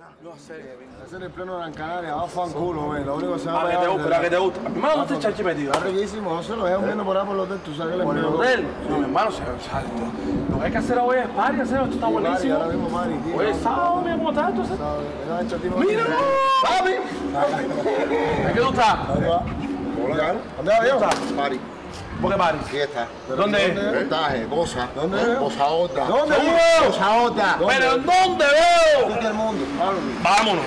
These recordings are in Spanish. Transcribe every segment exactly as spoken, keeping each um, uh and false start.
No sé. Hacer el pleno de Gran Canaria, va a fanculo, güey. Lo único que se va a ¿A que te gusta? ¿A que te gusta? A mí me gusta el chachi metido. Está riquísimo, no se lo dejan viendo por ahí por el hotel, tú sabes que le ¿Por el hotel? No, mi hermano, se salto. Lo que hay que hacer hoy es party, hacer esto está buenísimo. Ahora mismo, Mari, tío. Oye, sábado, mira cómo está esto. ¡Mira! ¡Papi! ¿A qué tú estás? ¿Dónde va? Hola, ¿Dónde va, viejo? Pari. ¿Por qué party? Aquí está. ¿Dónde es? Montaje, cosa. ¿Dónde es? Cosa otra. ¿Dónde, ¿Dónde? viejo? Cosa otra. ¿Pero en dónde veo? Todo el mundo. Vámonos.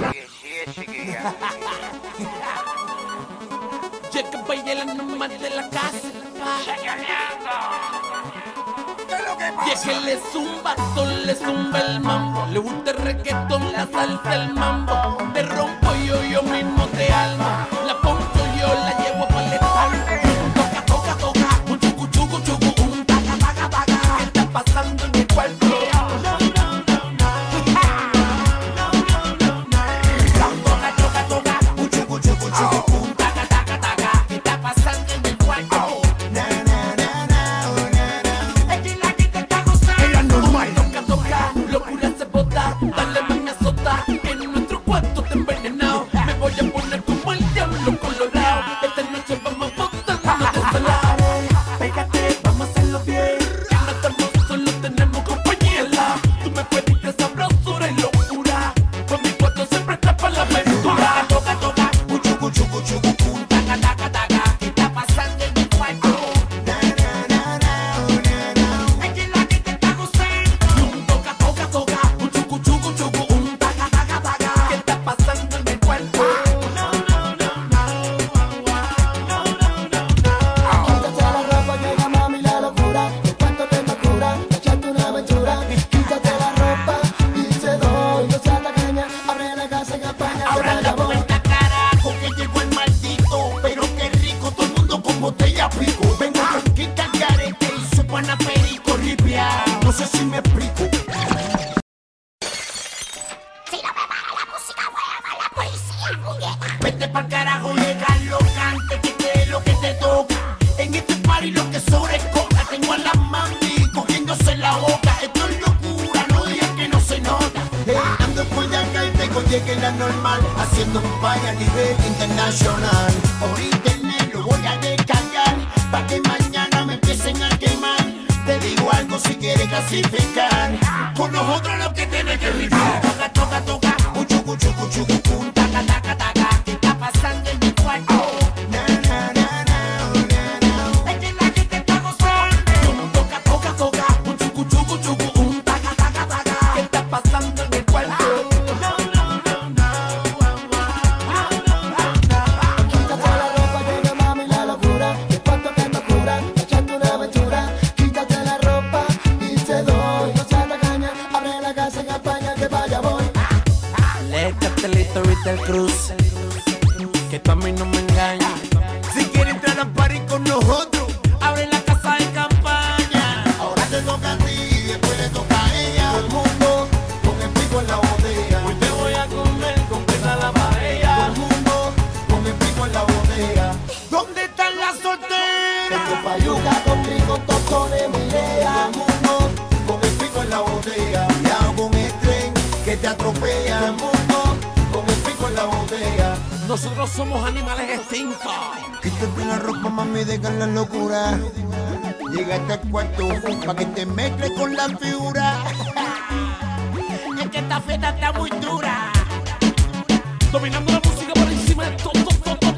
Llega baila la nomás de la casa. Y es que le zumba, todo le zumba el mambo. Le gusta el reggaetón, la salsa, el mambo. Te rompo yo, yo mismo te almo. La pongo yo, la llevo para el estalmo. Toca, toca, toca, un chucu, chucu, chucu, un taca, taca, taca. ¿Qué está pasando en mi cuerpo? No sé si me explico. Si no me para la música, voy a llamar a la policía, puñeta. Vete pa'l carajo, legal, locante, que te es lo que te toca. En este party lo que sobra es coca. Tengo a la mami cogiéndose la boca. Esto es locura, no digas que no se nota. Hey, ando por acá y tengo llegue la normal, haciendo un party a nivel internacional. Por internet lo voy a descargar, pa' que mañana me empiecen a quemar. Te digo algo si quieres clasificar. Con nosotros lo que tienes que rifar. Toca, toca, toca. Un chucu, chucu, chucu, un taca, taca, taca. ¿Qué está pasando en mi cuarto? Na, na, na, na, na, na. Es que la gente está gozando. Toca, toca, toca. Un chucu, chucu, chucu, un taca, taca, taca. ¿Qué está pasando en mi cuarto? Quítate la ropa, llega mami la locura. Después toca esta cura, echarte una aventura. Quítate la ropa y te doy. No seas tacaña, abre la casa en España que vaya voy. Le Cartelito Ritter Cruz, que tú a mí no me engañas. Si quieres entrar al party con nosotros, abre la casa de campaña. Ahora te toca a ti, después le toca a ella. Todo el mundo con el pico en la botella. Hoy te voy a comer completa la paella. Todo el mundo con el pico en la botella. ¿Dónde están las solteras? Tengo payuca con rico, tostones, mi idea. Todo el mundo con el pico en la botella. Cuidado con el tren que te atropella. Todo el mundo con el pico en la botella. Nosotros somos animales extintos. Quítate la ropa, mami, deja la locura. Llegate al cuarto pa' que te mezcles con la figura. Es que esta fiesta está muy dura. Dominando la música por encima de todo, todo, todo.